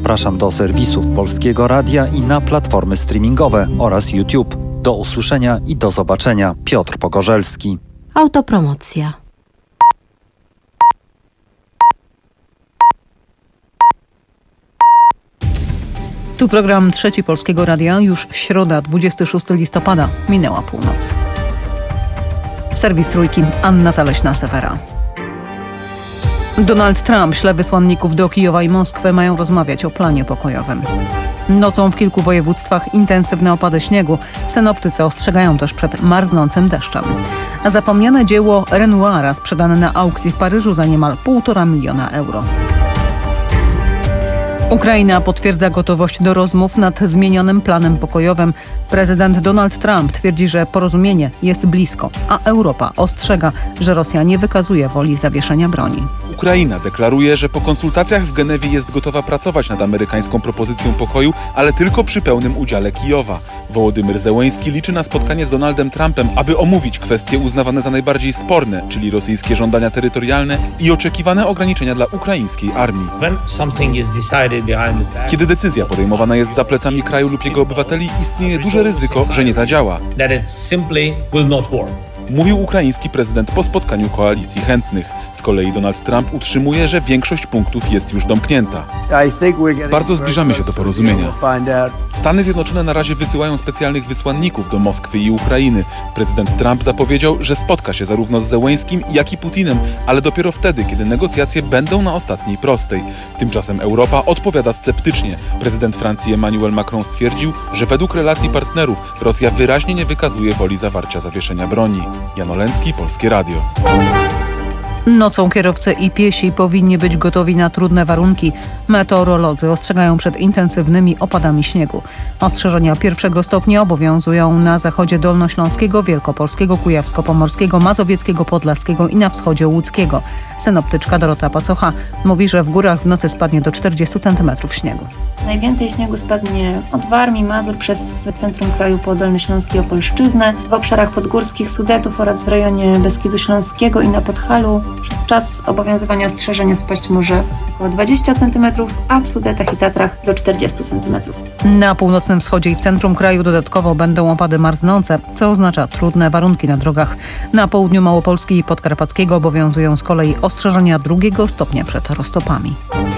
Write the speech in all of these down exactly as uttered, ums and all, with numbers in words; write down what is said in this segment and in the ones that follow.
Zapraszam do serwisów Polskiego Radia i na platformy streamingowe oraz YouTube. Do usłyszenia i do zobaczenia. Piotr Pogorzelski. Autopromocja. Tu program Trzeci Polskiego Radia, już środa, dwudziestego szóstego listopada, minęła północ. Serwis Trójki, Anna Zaleśna-Sewera. Donald Trump śle wysłanników do Kijowa i Moskwy, mają rozmawiać o planie pokojowym. Nocą w kilku województwach intensywne opady śniegu. Synoptycy ostrzegają też przed marznącym deszczem. A zapomniane dzieło Renoira sprzedane na aukcji w Paryżu za niemal półtora miliona euro. Ukraina potwierdza gotowość do rozmów nad zmienionym planem pokojowym. Prezydent Donald Trump twierdzi, że porozumienie jest blisko, a Europa ostrzega, że Rosja nie wykazuje woli zawieszenia broni. Ukraina deklaruje, że po konsultacjach w Genewie jest gotowa pracować nad amerykańską propozycją pokoju, ale tylko przy pełnym udziale Kijowa. Wołodymyr Zełenski liczy na spotkanie z Donaldem Trumpem, aby omówić kwestie uznawane za najbardziej sporne, czyli rosyjskie żądania terytorialne i oczekiwane ograniczenia dla ukraińskiej armii. Kiedy decyzja podejmowana jest za plecami kraju lub jego obywateli, istnieje duże ryzyko, że nie zadziała. Mówił ukraiński prezydent po spotkaniu koalicji chętnych. Z kolei Donald Trump utrzymuje, że większość punktów jest już domknięta. Bardzo zbliżamy się do porozumienia. Stany Zjednoczone na razie wysyłają specjalnych wysłanników do Moskwy i Ukrainy. Prezydent Trump zapowiedział, że spotka się zarówno z Zełenskim, jak i Putinem, ale dopiero wtedy, kiedy negocjacje będą na ostatniej prostej. Tymczasem Europa odpowiada sceptycznie. Prezydent Francji Emmanuel Macron stwierdził, że według relacji partnerów Rosja wyraźnie nie wykazuje woli zawarcia zawieszenia broni. Jan Oleński, Polskie Radio. Nocą kierowcy i piesi powinni być gotowi na trudne warunki. Meteorolodzy ostrzegają przed intensywnymi opadami śniegu. Ostrzeżenia pierwszego stopnia obowiązują na zachodzie dolnośląskiego, wielkopolskiego, kujawsko-pomorskiego, mazowieckiego, podlaskiego i na wschodzie łódzkiego. Synoptyczka Dorota Pacocha mówi, że w górach w nocy spadnie do czterdziestu centymetrów śniegu. Najwięcej śniegu spadnie od Warmii, Mazur przez centrum kraju po Dolnośląskie i Opolszczyznę, w obszarach podgórskich Sudetów oraz w rejonie Beskidu Śląskiego i na Podhalu. Przez czas obowiązywania ostrzeżenia spaść może około dwadzieścia centymetrów, a w Sudetach i Tatrach do czterdziestu centymetrów. Na północnym wschodzie i w centrum kraju dodatkowo będą opady marznące, co oznacza trudne warunki na drogach. Na południu Małopolski i Podkarpackiego obowiązują z kolei ostrzeżenia drugiego stopnia przed roztopami.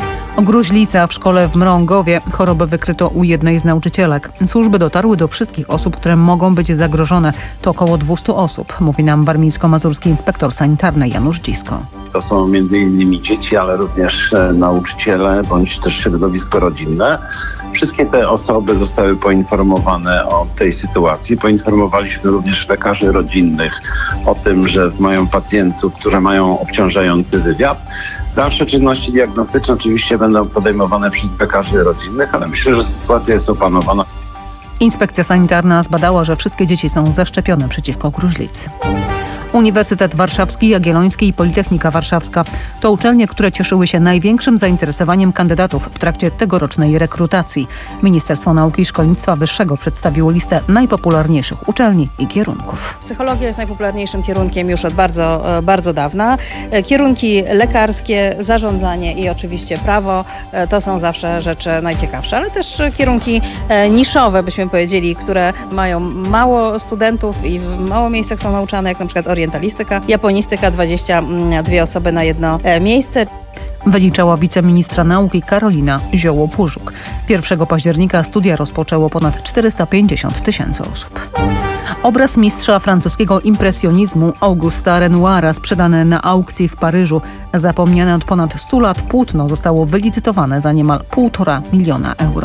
Gruźlica w szkole w Mrągowie. Chorobę wykryto u jednej z nauczycielek. Służby dotarły do wszystkich osób, które mogą być zagrożone. To około dwieście osób, mówi nam warmińsko-mazurski inspektor sanitarny Janusz Dzisko. To są między innymi dzieci, ale również nauczyciele bądź też środowisko rodzinne. Wszystkie te osoby zostały poinformowane o tej sytuacji. Poinformowaliśmy również lekarzy rodzinnych o tym, że mają pacjentów, którzy mają obciążający wywiad. Dalsze czynności diagnostyczne oczywiście będą podejmowane przez lekarzy rodzinnych, ale myślę, że sytuacja jest opanowana. Inspekcja sanitarna zbadała, że wszystkie dzieci są zaszczepione przeciwko gruźlicy. Uniwersytet Warszawski, Jagielloński i Politechnika Warszawska to uczelnie, które cieszyły się największym zainteresowaniem kandydatów w trakcie tegorocznej rekrutacji. Ministerstwo Nauki i Szkolnictwa Wyższego przedstawiło listę najpopularniejszych uczelni i kierunków. Psychologia jest najpopularniejszym kierunkiem już od bardzo, bardzo dawna. Kierunki lekarskie, zarządzanie i oczywiście prawo to są zawsze rzeczy najciekawsze, ale też kierunki niszowe, byśmy powiedzieli, które mają mało studentów i w mało miejscach są nauczane, jak na przykład orientacja. Orientalistyka, japonistyka, dwadzieścia dwie osoby na jedno miejsce. Wyliczała wiceministra nauki Karolina Zioło-Pużuk. pierwszego października studia rozpoczęło ponad czterysta pięćdziesiąt tysięcy osób. Obraz mistrza francuskiego impresjonizmu Augusta Renoira sprzedany na aukcji w Paryżu. Zapomniane od ponad stu lat płótno zostało wylicytowane za niemal półtora miliona euro.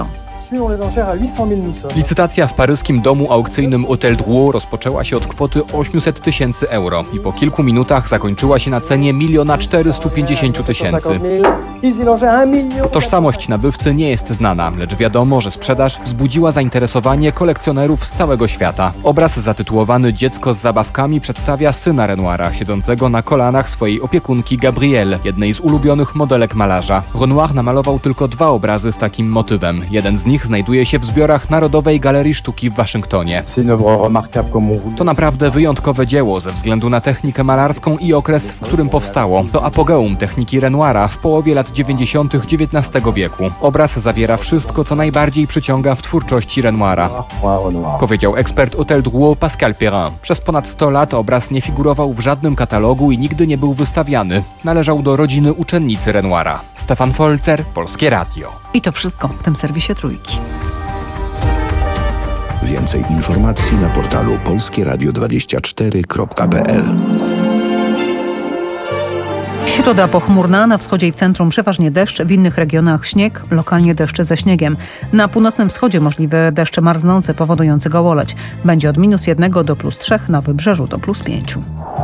Licytacja w paryskim domu aukcyjnym Hôtel Drouot rozpoczęła się od kwoty osiemset tysięcy euro i po kilku minutach zakończyła się na cenie miliona czterystu pięćdziesięciu tysięcy. Tożsamość nabywcy nie jest znana, lecz wiadomo, że sprzedaż wzbudziła zainteresowanie kolekcjonerów z całego świata. Obraz zatytułowany Dziecko z zabawkami przedstawia syna Renoira, siedzącego na kolanach swojej opiekunki Gabrielle, jednej z ulubionych modelek malarza. Renoir namalował tylko dwa obrazy z takim motywem. Jeden z nich nich znajduje się w zbiorach Narodowej Galerii Sztuki w Waszyngtonie. To naprawdę wyjątkowe dzieło ze względu na technikę malarską i okres, w którym powstało. To apogeum techniki Renoira w połowie lat dziewięćdziesiątych dziewiętnastego wieku. Obraz zawiera wszystko, co najbardziej przyciąga w twórczości Renoira, powiedział ekspert Hôtel Drouot Pascal Perrin. Przez ponad sto lat obraz nie figurował w żadnym katalogu i nigdy nie był wystawiany. Należał do rodziny uczennicy Renoira. Stefan Folzer, Polskie Radio. I to wszystko w tym serwisie Trójki. Więcej informacji na portalu polskie radio dwadzieścia cztery kropka p l. Środa pochmurna, na wschodzie i w centrum przeważnie deszcz, w innych regionach śnieg, lokalnie deszcze ze śniegiem. Na północnym wschodzie możliwe deszcze marznące powodujące gołoleć. Będzie od minus jednego do plus trzech, na wybrzeżu do plus pięciu.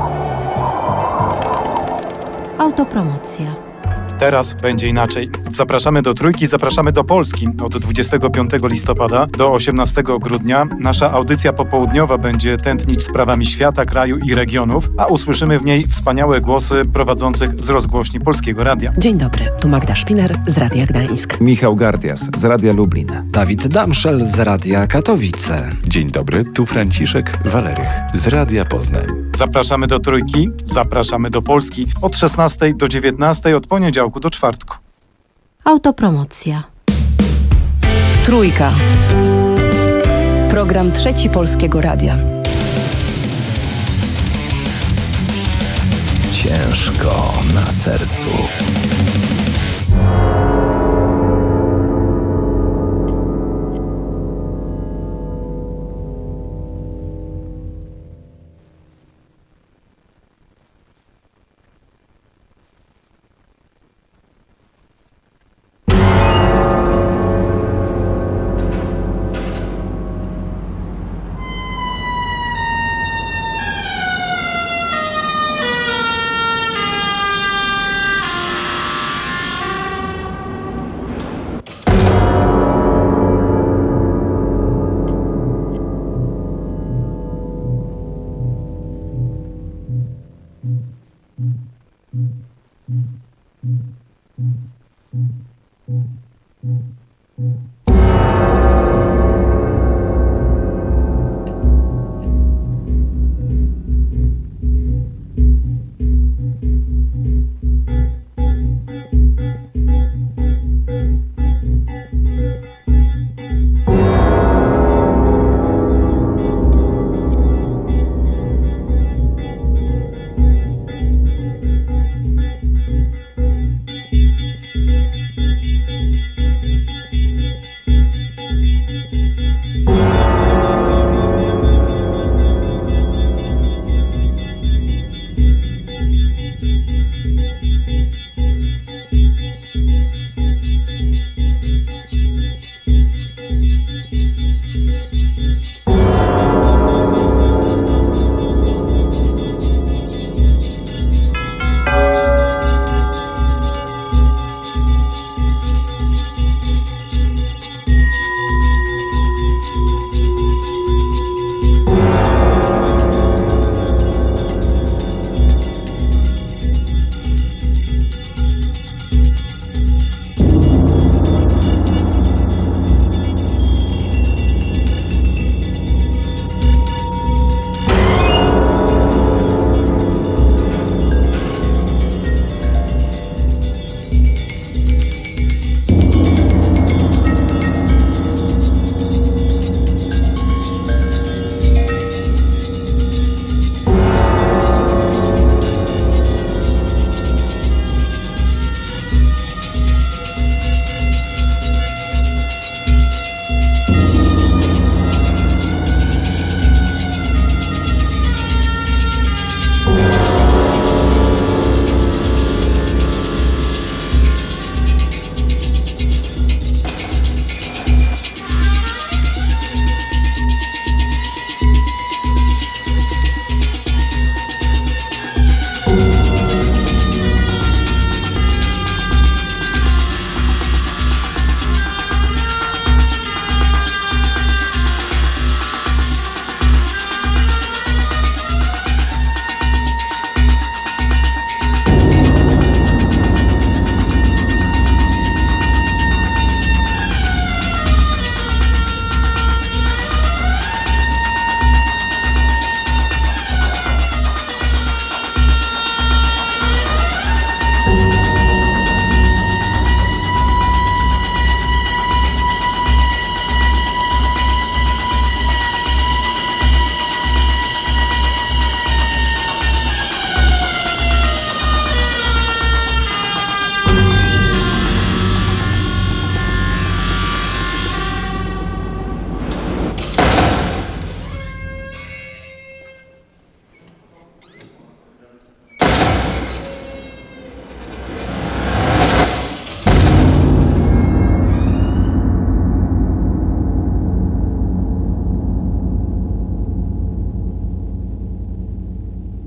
Autopromocja. Teraz będzie inaczej. Zapraszamy do Trójki, zapraszamy do Polski. Od dwudziestego piątego listopada do osiemnastego grudnia nasza audycja popołudniowa będzie tętnić sprawami świata, kraju i regionów, a usłyszymy w niej wspaniałe głosy prowadzących z rozgłośni Polskiego Radia. Dzień dobry, tu Magda Szpiner z Radia Gdańsk. Michał Gardias z Radia Lublin. Dawid Damszel z Radia Katowice. Dzień dobry, tu Franciszek Walerych z Radia Poznań. Zapraszamy do Trójki, zapraszamy do Polski od szesnastej do dziewiętnastej od poniedziałku do czwartku. Autopromocja. Trójka. Program Trzeci Polskiego Radia. Ciężko na sercu.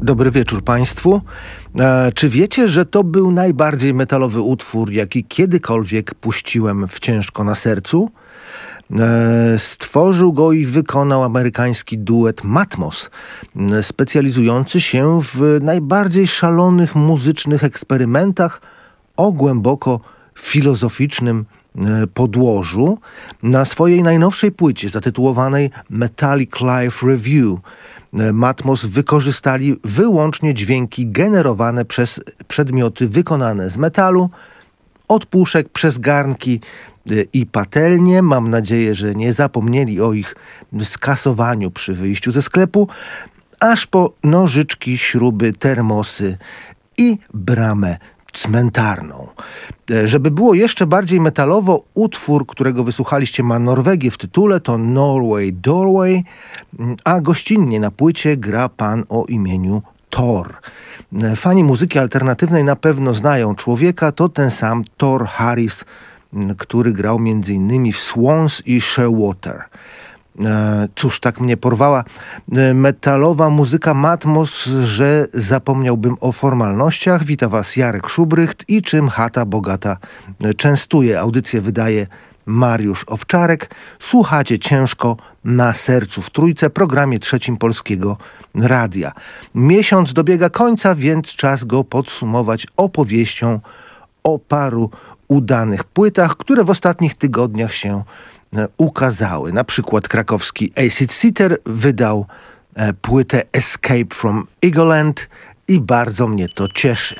Dobry wieczór Państwu. E, czy wiecie, że to był najbardziej metalowy utwór, jaki kiedykolwiek puściłem w Ciężko na sercu? E, stworzył go i wykonał amerykański duet Matmos, e, specjalizujący się w najbardziej szalonych muzycznych eksperymentach o głęboko filozoficznym e, podłożu. Na swojej najnowszej płycie zatytułowanej Metallic Life Review Matmos wykorzystali wyłącznie dźwięki generowane przez przedmioty wykonane z metalu, od puszek przez garnki i patelnie. Mam nadzieję, że nie zapomnieli o ich skasowaniu przy wyjściu ze sklepu, aż po nożyczki, śruby, termosy i bramę cmentarną. Żeby było jeszcze bardziej metalowo, utwór, którego wysłuchaliście, ma Norwegię w tytule, to Norway Doorway, a gościnnie na płycie gra pan o imieniu Thor. Fani muzyki alternatywnej na pewno znają człowieka, to ten sam Thor Harris, który grał między innymi w Swans i Shearwater. Cóż, tak mnie porwała metalowa muzyka Matmos, że zapomniałbym o formalnościach. Wita Was Jarek Szubrycht i czym chata bogata częstuje. Audycję wydaje Mariusz Owczarek. Słuchacie Ciężko na sercu w Trójce, programie trzecim Polskiego Radia. Miesiąc dobiega końca, więc czas go podsumować opowieścią o paru udanych płytach, które w ostatnich tygodniach się ukazały. Na przykład krakowski Acid Seater wydał e, płytę Escape from Eagleland i bardzo mnie to cieszy.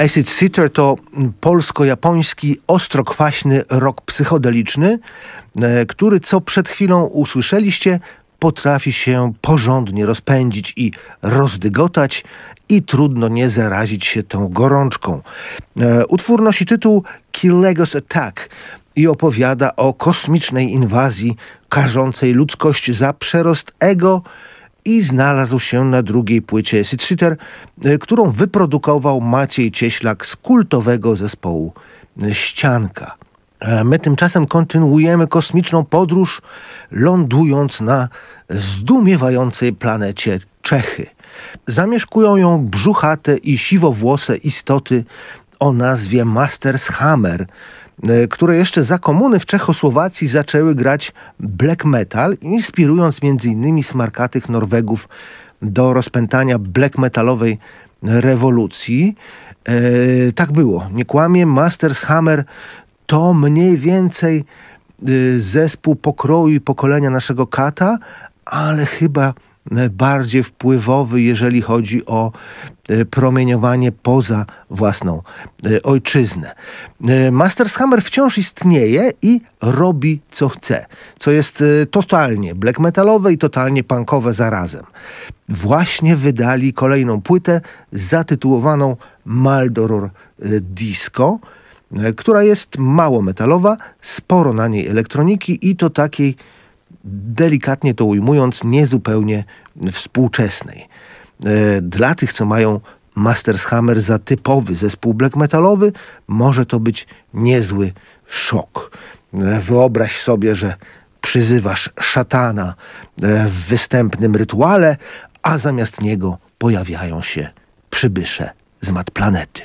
Acid Sitter to polsko-japoński, ostrokwaśny rock psychodeliczny, który, co przed chwilą usłyszeliście, potrafi się porządnie rozpędzić i rozdygotać i trudno nie zarazić się tą gorączką. Utwór nosi tytuł Killegos Attack i opowiada o kosmicznej inwazji karzącej ludzkość za przerost ego i znalazł się na drugiej płycie Acid Sitter, którą wyprodukował Maciej Cieślak z kultowego zespołu Ścianka. My tymczasem kontynuujemy kosmiczną podróż, lądując na zdumiewającej planecie Czechy. Zamieszkują ją brzuchate i siwowłose istoty o nazwie Masters Hammer, które jeszcze za komuny w Czechosłowacji zaczęły grać black metal, inspirując między innymi smarkatych Norwegów do rozpętania black metalowej rewolucji. E, tak było, nie kłamię, Masters Hammer to mniej więcej y, zespół pokroju i pokolenia naszego Kata, ale chyba bardziej wpływowy, jeżeli chodzi o y, promieniowanie poza własną y, ojczyznę. Y, Masters Hammer wciąż istnieje i robi co chce, co jest y, totalnie black metalowe i totalnie punkowe zarazem. Właśnie wydali kolejną płytę zatytułowaną Maldoror y, Disco, która jest mało metalowa, sporo na niej elektroniki i to takiej, delikatnie to ujmując, niezupełnie współczesnej. Dla tych, co mają Masters Hammer za typowy zespół black metalowy, może to być niezły szok. Wyobraź sobie, że przyzywasz szatana w występnym rytuale, a zamiast niego pojawiają się przybysze z mat planety.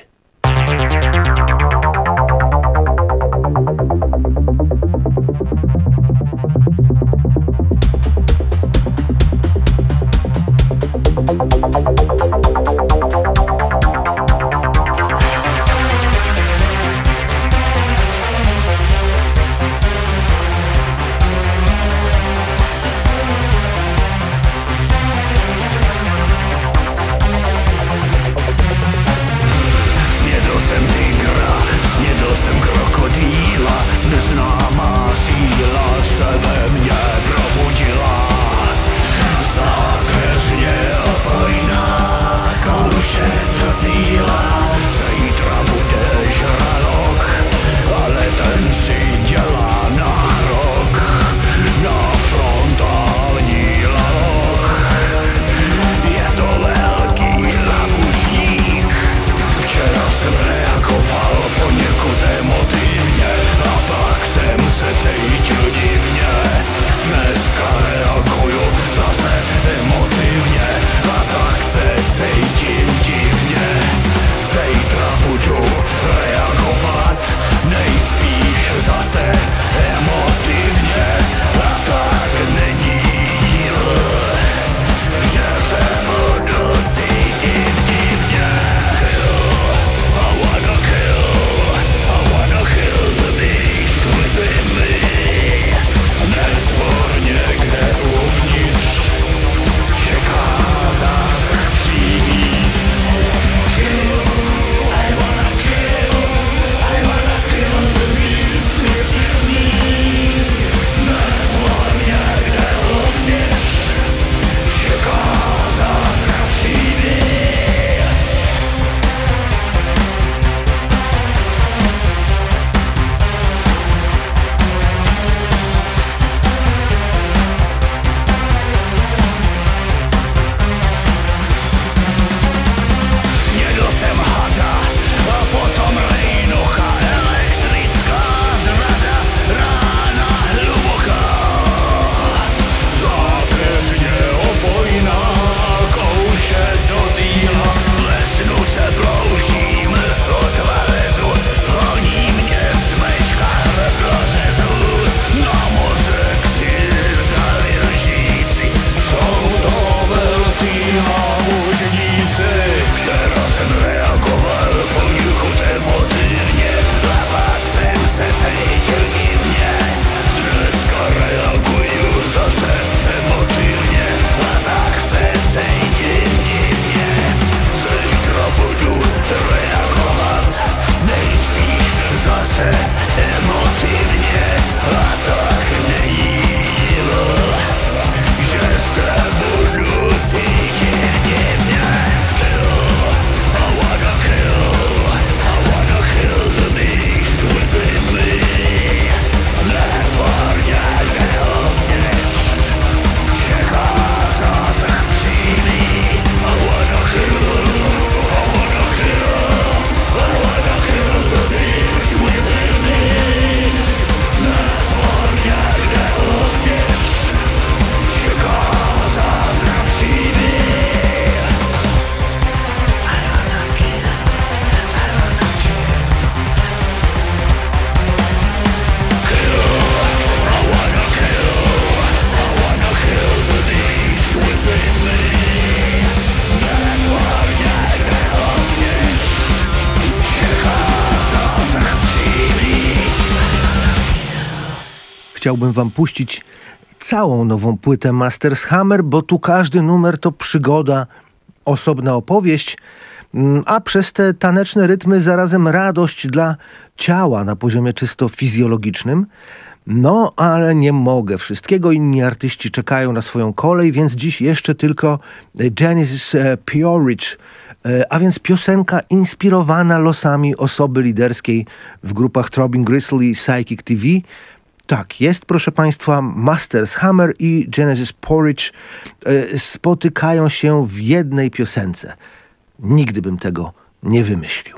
chciałbym wam puścić całą nową płytę Masters Hammer, bo tu każdy numer to przygoda, osobna opowieść, a przez te taneczne rytmy zarazem radość dla ciała na poziomie czysto fizjologicznym. No, ale nie mogę wszystkiego, inni artyści czekają na swoją kolej, więc dziś jeszcze tylko Genesis Porridge, a więc piosenka inspirowana losami osoby liderskiej w grupach Throbbing Gristle i Psychic T V. Tak, jest, proszę Państwa, Masters Hammer i Genesis Porridge spotykają się w jednej piosence. Nigdy bym tego nie wymyślił.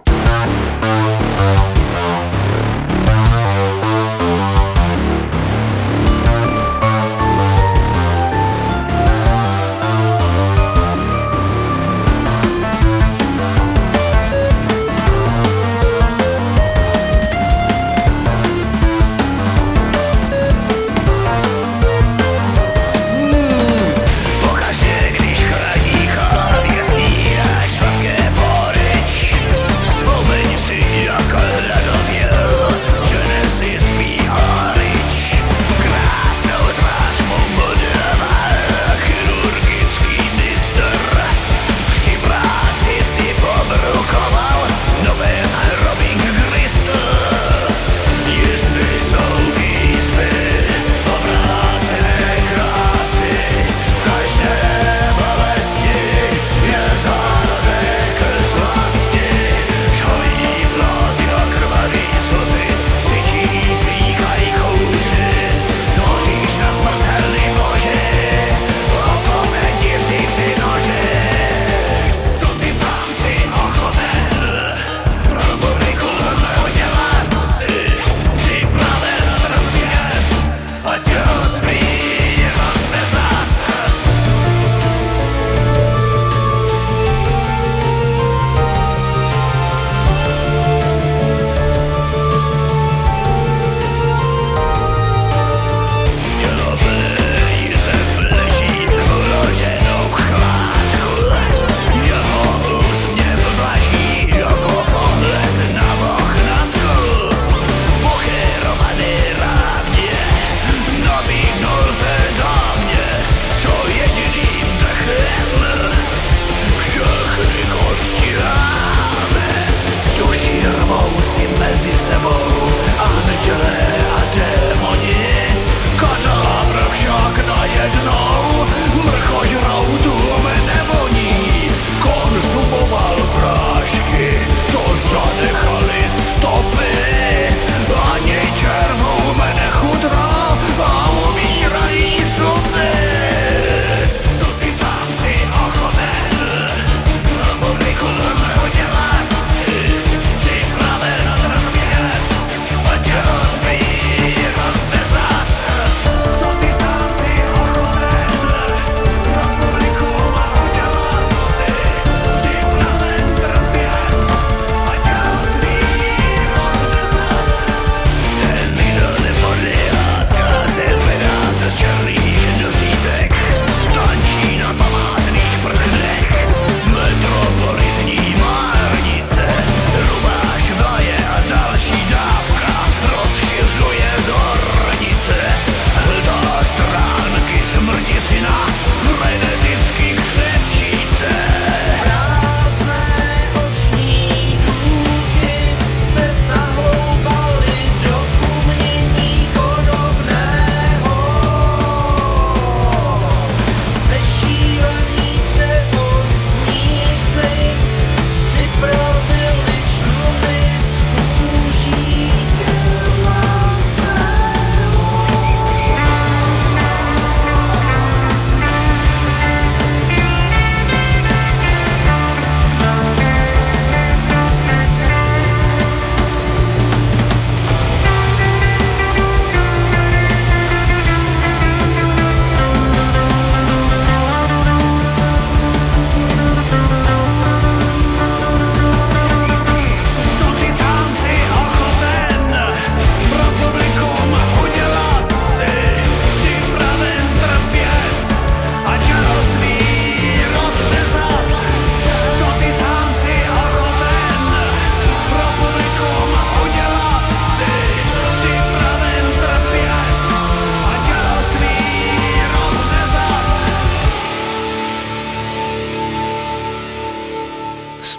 Wspomnieć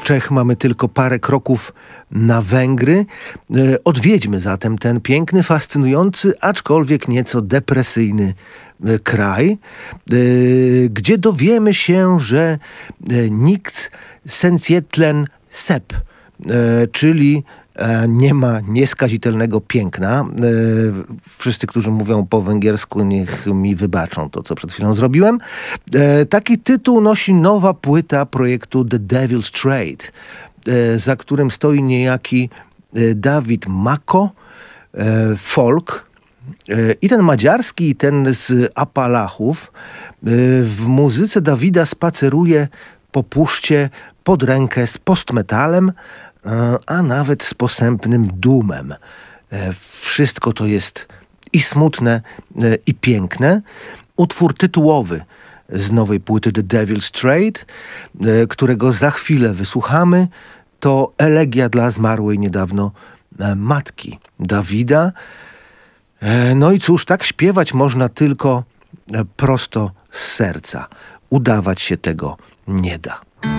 Czech mamy tylko parę kroków na Węgry. Odwiedźmy zatem ten piękny, fascynujący, aczkolwiek nieco depresyjny kraj, gdzie dowiemy się, że nikt Sensjetlen Sep, czyli nie ma nieskazitelnego piękna. Wszyscy, którzy mówią po węgiersku, niech mi wybaczą to, co przed chwilą zrobiłem. Taki tytuł nosi nowa płyta projektu The Devil's Trade, za którym stoi niejaki Dawid Mako, folk. I ten madziarski, i ten z Apalachów w muzyce Dawida spaceruje po puszcie pod rękę z postmetalem, a nawet z posępnym doomem. Wszystko to jest i smutne, i piękne. Utwór tytułowy z nowej płyty The Devil's Trade, którego za chwilę wysłuchamy, to elegia dla zmarłej niedawno matki Dawida. No i cóż, tak śpiewać można tylko prosto z serca. Udawać się tego nie da.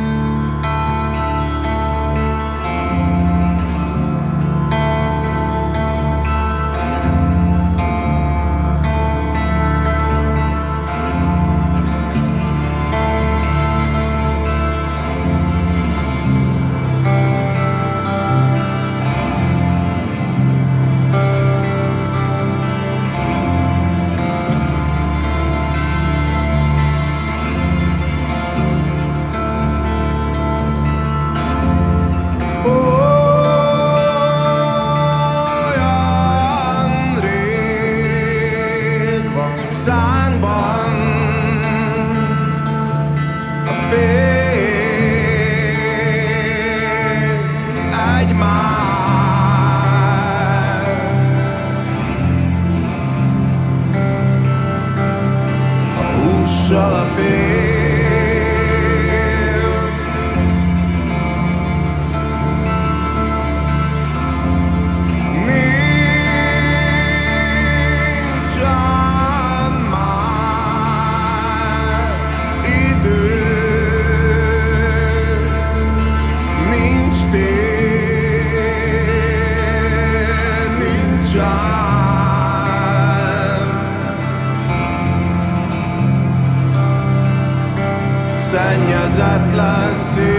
Szennyezetlen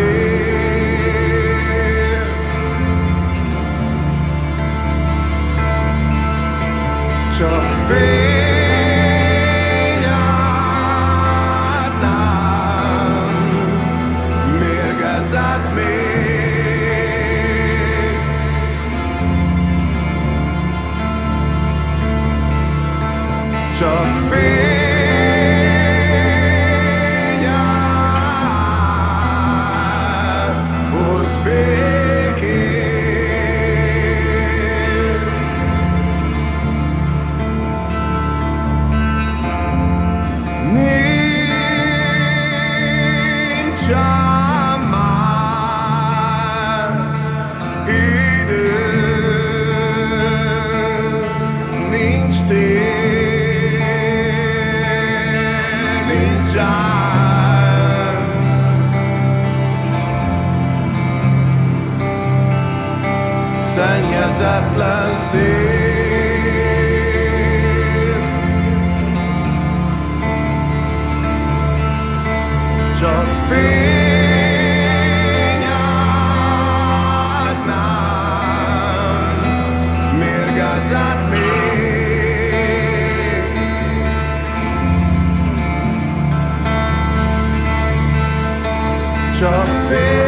szél, csak fényed nem mérgezett még, csak fényed szennyezetlen szél, csak fényed nem mérgezett még, csak fényed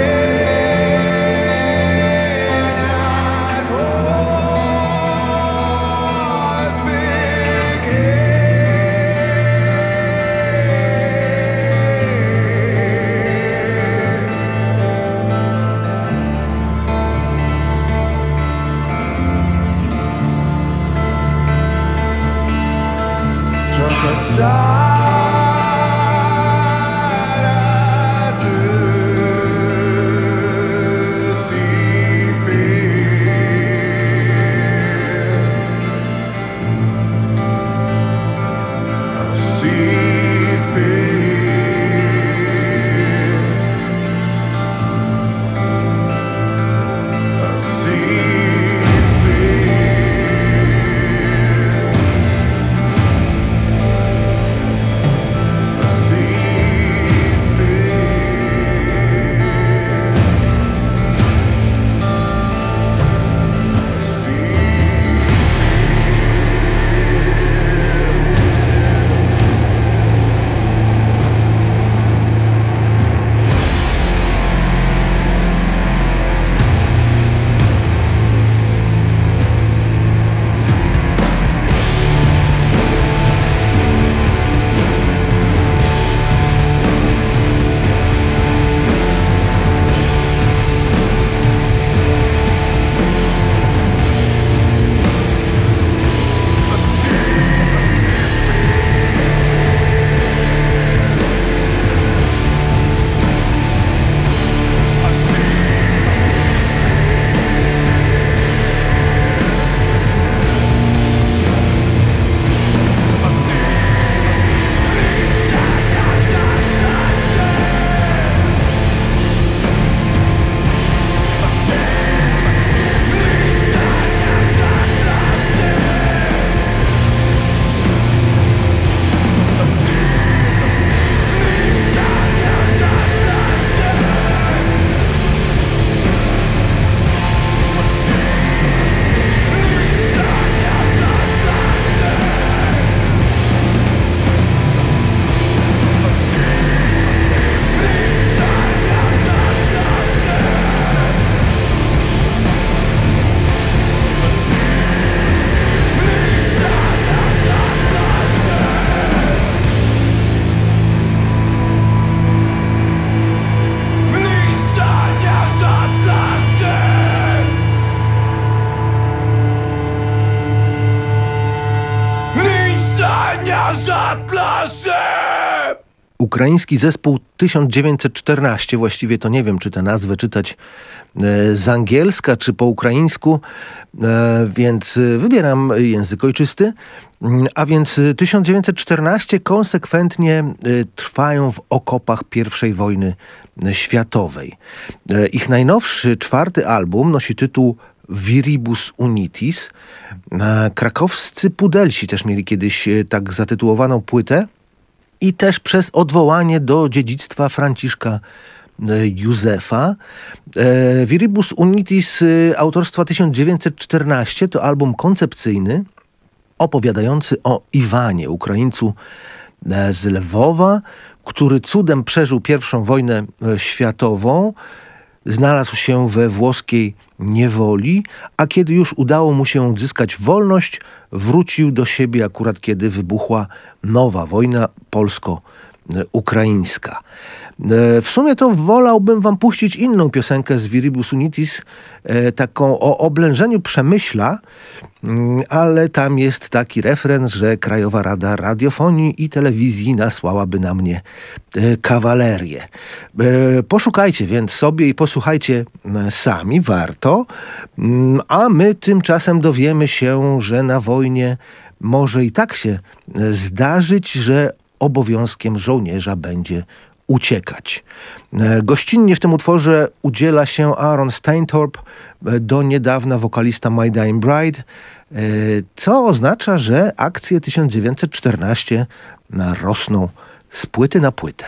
Ukraiński zespół tysiąc dziewięćset czternaście, właściwie to nie wiem, czy tę nazwę czytać z angielska, czy po ukraińsku, więc wybieram język ojczysty. A więc tysiąc dziewięćset czternaście konsekwentnie trwają w okopach pierwszej wojny światowej. Ich najnowszy, czwarty album nosi tytuł Viribus Unitis. Krakowscy Pudelsi też mieli kiedyś tak zatytułowaną płytę i też przez odwołanie do dziedzictwa Franciszka Józefa. Viribus Unitis autorstwa tysiąc dziewięćset czternaście to album koncepcyjny opowiadający o Iwanie, Ukraińcu z Lwowa, który cudem przeżył pierwszą wojnę światową, znalazł się we włoskiej niewoli, a kiedy już udało mu się odzyskać wolność, wrócił do siebie akurat kiedy wybuchła nowa wojna polsko-ukraińska. W sumie to wolałbym wam puścić inną piosenkę z Viribus Unitis, taką o oblężeniu Przemyśla, ale tam jest taki refren, że Krajowa Rada Radiofonii i Telewizji nasłałaby na mnie kawalerię. Poszukajcie więc sobie i posłuchajcie sami, warto. A my tymczasem dowiemy się, że na wojnie może i tak się zdarzyć, że obowiązkiem żołnierza będzie uciekać. Gościnnie w tym utworze udziela się Aaron Steintorp, do niedawna wokalista My Dying Bride, co oznacza, że akcje tysiąc dziewięćset czternaście rosną z płyty na płytę.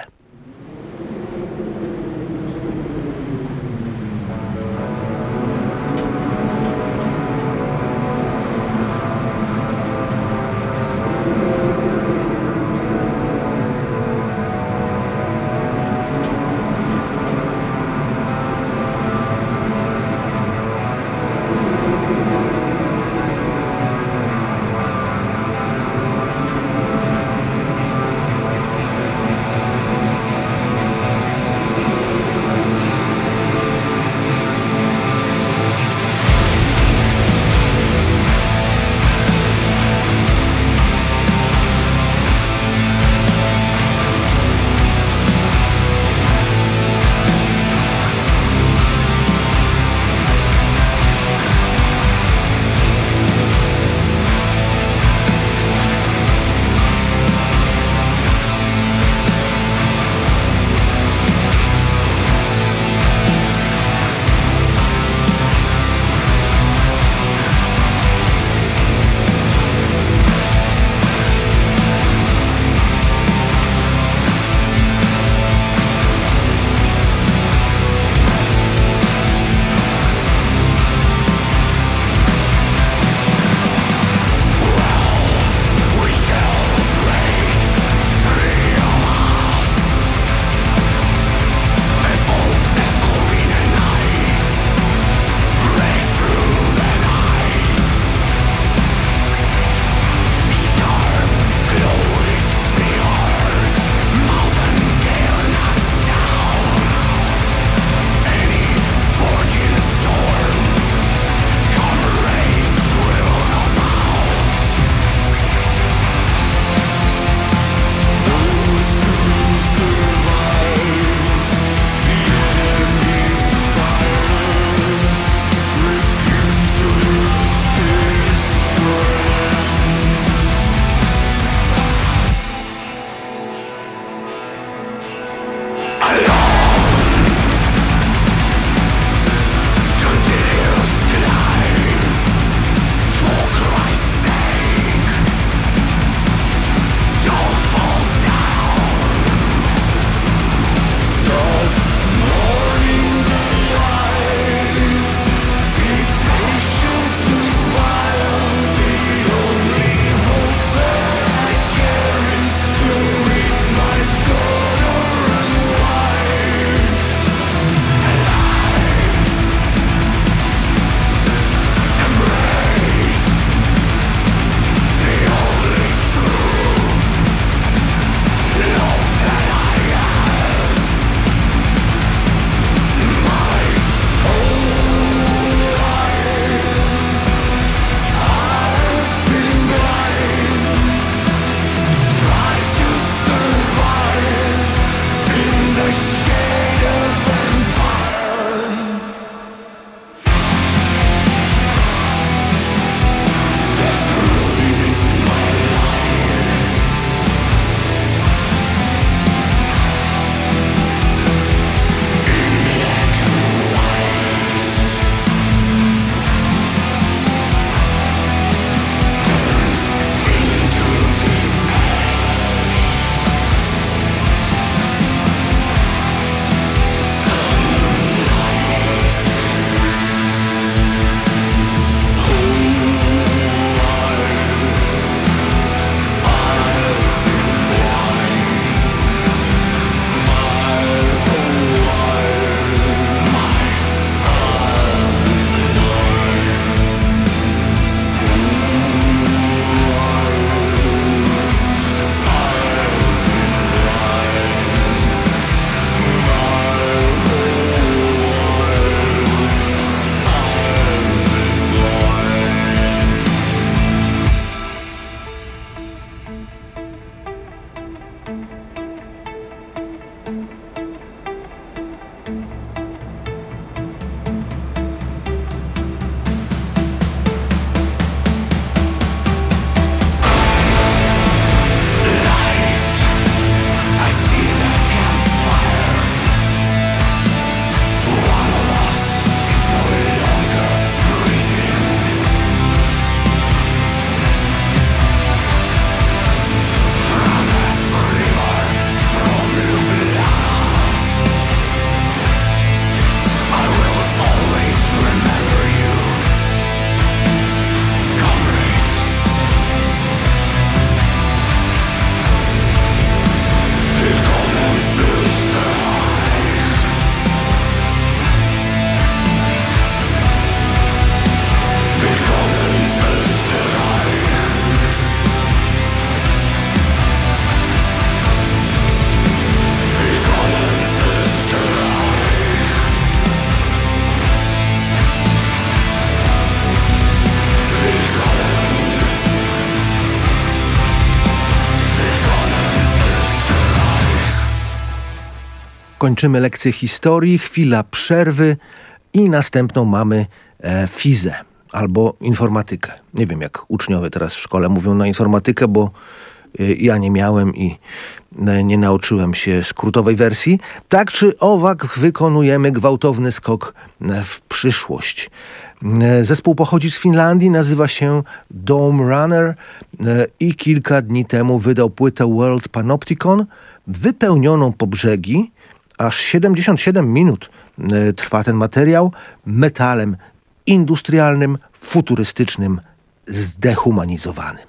Kończymy lekcję historii, chwila przerwy i następną mamy e, fizę albo informatykę. Nie wiem, jak uczniowie teraz w szkole mówią na informatykę, bo e, ja nie miałem i e, nie nauczyłem się skrótowej wersji. Tak czy owak wykonujemy gwałtowny skok e, w przyszłość. E, zespół pochodzi z Finlandii, nazywa się Dome Runner e, i kilka dni temu wydał płytę World Panopticon, wypełnioną po brzegi. Aż siedemdziesiąt siedem minut y, trwa ten materiał metalem industrialnym, futurystycznym, zdehumanizowanym.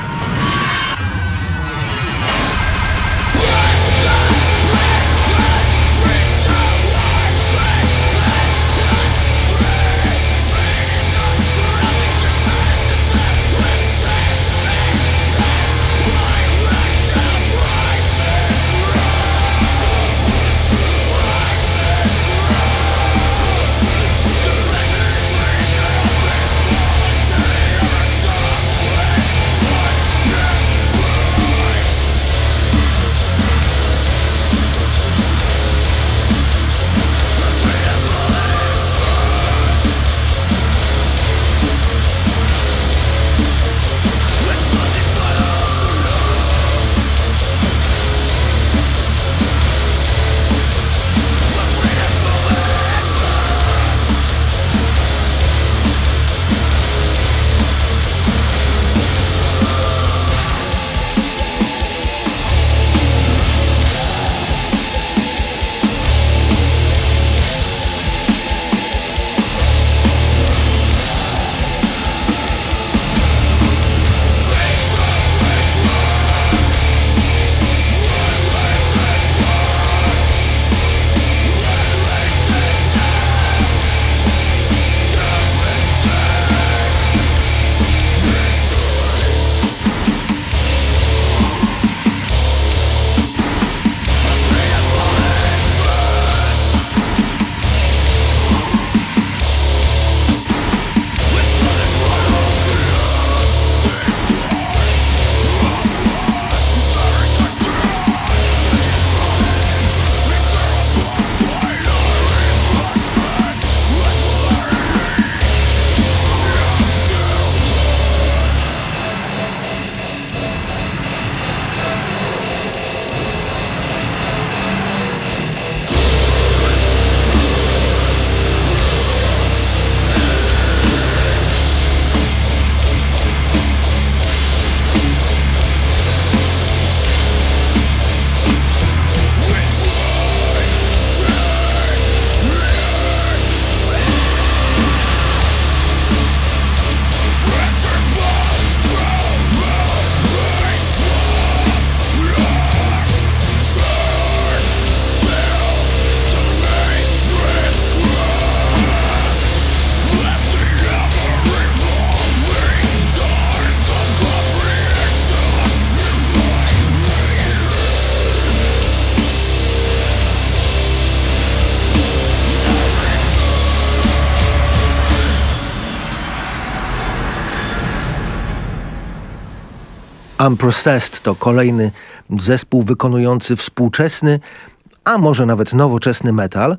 Unprocessed to kolejny zespół wykonujący współczesny, a może nawet nowoczesny metal,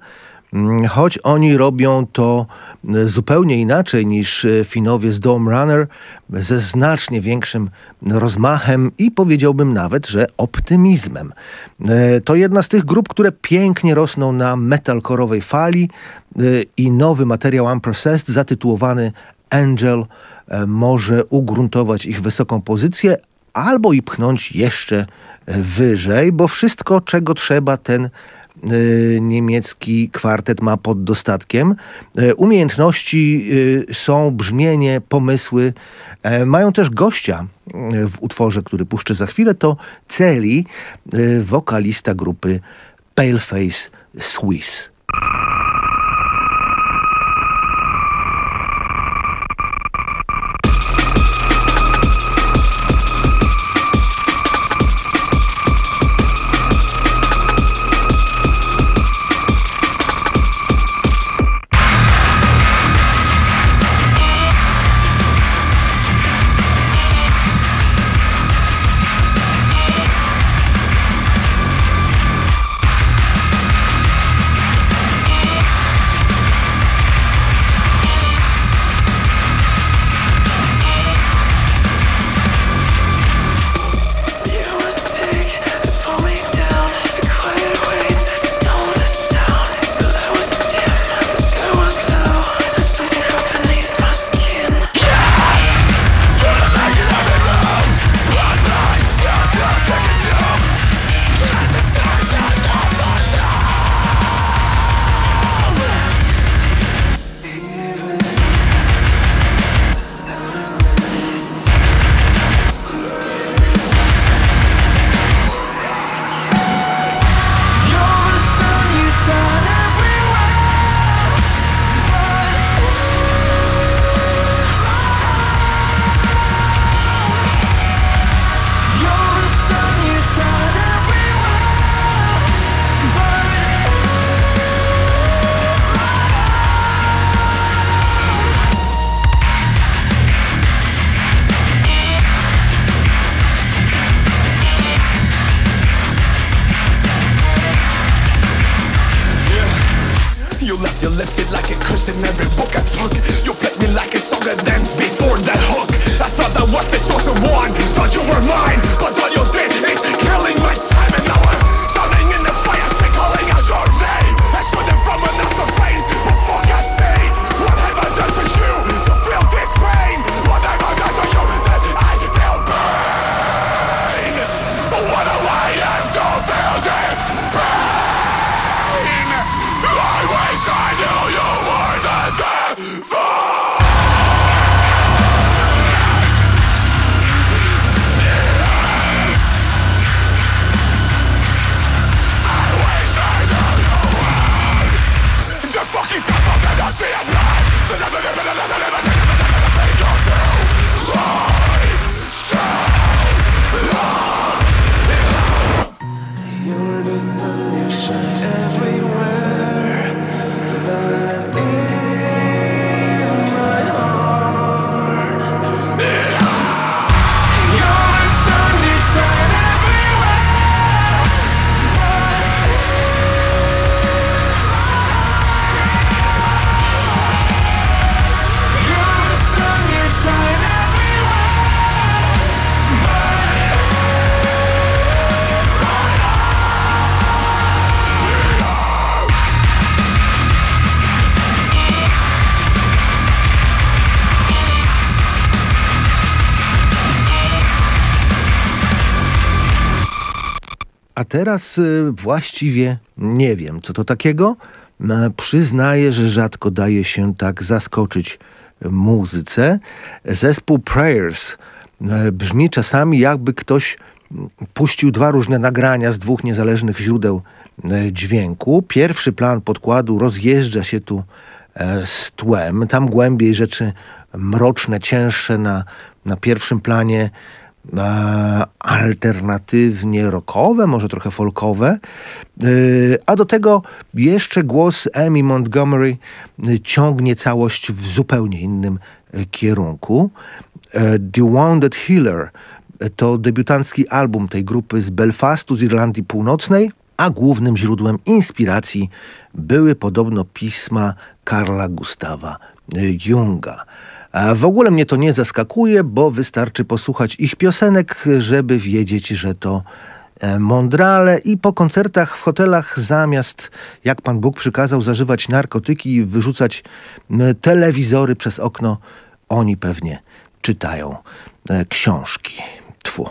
choć oni robią to zupełnie inaczej niż Finowie z Dome Runner, ze znacznie większym rozmachem i powiedziałbym nawet, że optymizmem. To jedna z tych grup, które pięknie rosną na metalkorowej fali i nowy materiał Unprocessed zatytułowany Angel może ugruntować ich wysoką pozycję albo i pchnąć jeszcze wyżej, bo wszystko, czego trzeba, ten y, niemiecki kwartet ma pod dostatkiem. Y, umiejętności y, są, brzmienie, pomysły. Y, mają też gościa y, w utworze, który puszczę za chwilę. To Celi, y, wokalista grupy Paleface Swiss. We'll be right back. A teraz y, właściwie nie wiem, co to takiego. E, przyznaję, że rzadko daje się tak zaskoczyć muzyce. Zespół Prayers e, brzmi czasami, jakby ktoś puścił dwa różne nagrania z dwóch niezależnych źródeł e, dźwięku. Pierwszy plan podkładu rozjeżdża się tu e, z tłem. Tam głębiej rzeczy mroczne, cięższe na, na pierwszym planie, e, alternatywnie rockowe, może trochę folkowe. E, a do tego jeszcze głos Amy Montgomery e, ciągnie całość w zupełnie innym e, kierunku. E, The Wounded Healer to debiutancki album tej grupy z Belfastu, z Irlandii Północnej, a głównym źródłem inspiracji były podobno pisma Carla Gustawa Junga. A w ogóle mnie to nie zaskakuje, bo wystarczy posłuchać ich piosenek, żeby wiedzieć, że to mądrale i po koncertach w hotelach zamiast, jak Pan Bóg przykazał, zażywać narkotyki i wyrzucać telewizory przez okno, oni pewnie czytają książki. Tfu.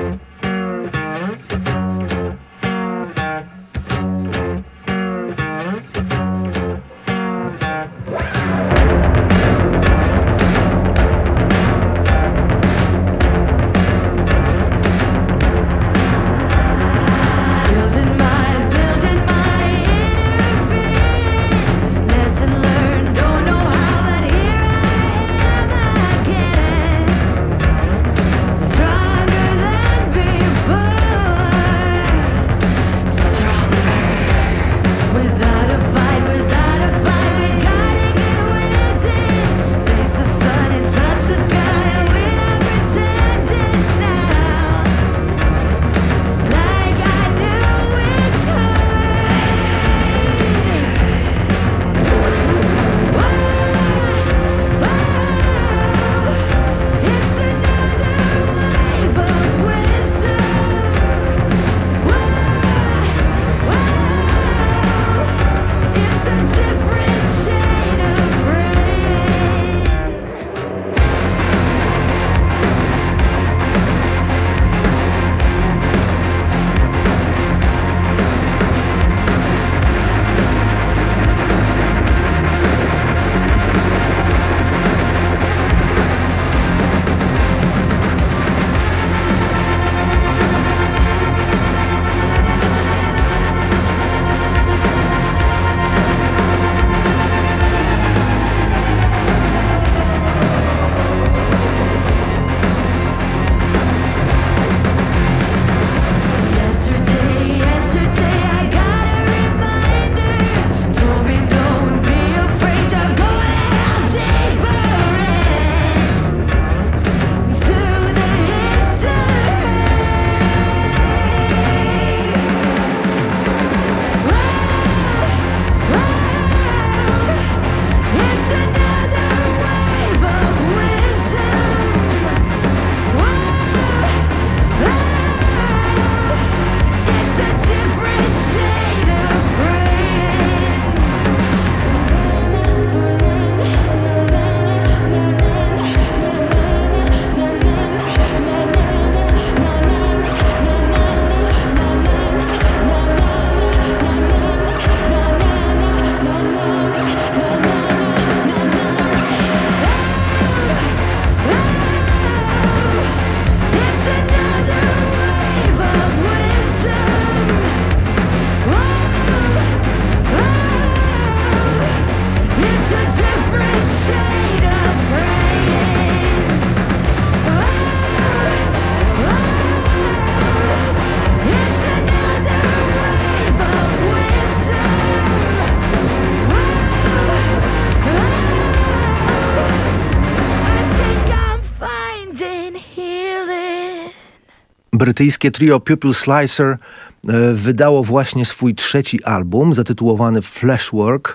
Brytyjskie trio Pupil Slicer wydało właśnie swój trzeci album zatytułowany Fleshwork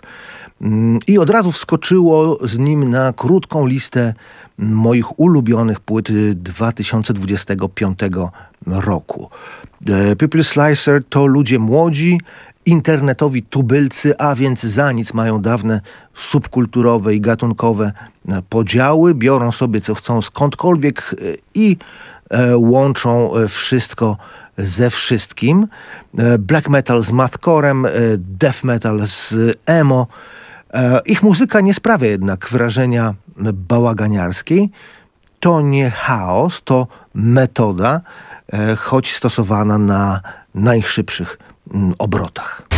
i od razu wskoczyło z nim na krótką listę moich ulubionych płyt dwa tysiące dwudziestego piątego roku. Pupil Slicer to ludzie młodzi internetowi tubylcy, a więc za nic mają dawne subkulturowe i gatunkowe podziały, biorą sobie co chcą skądkolwiek i łączą wszystko ze wszystkim. Black metal z mathcorem, death metal z emo. Ich muzyka nie sprawia jednak wrażenia bałaganiarskiej. To nie chaos, to metoda, choć stosowana na najszybszych obrotach.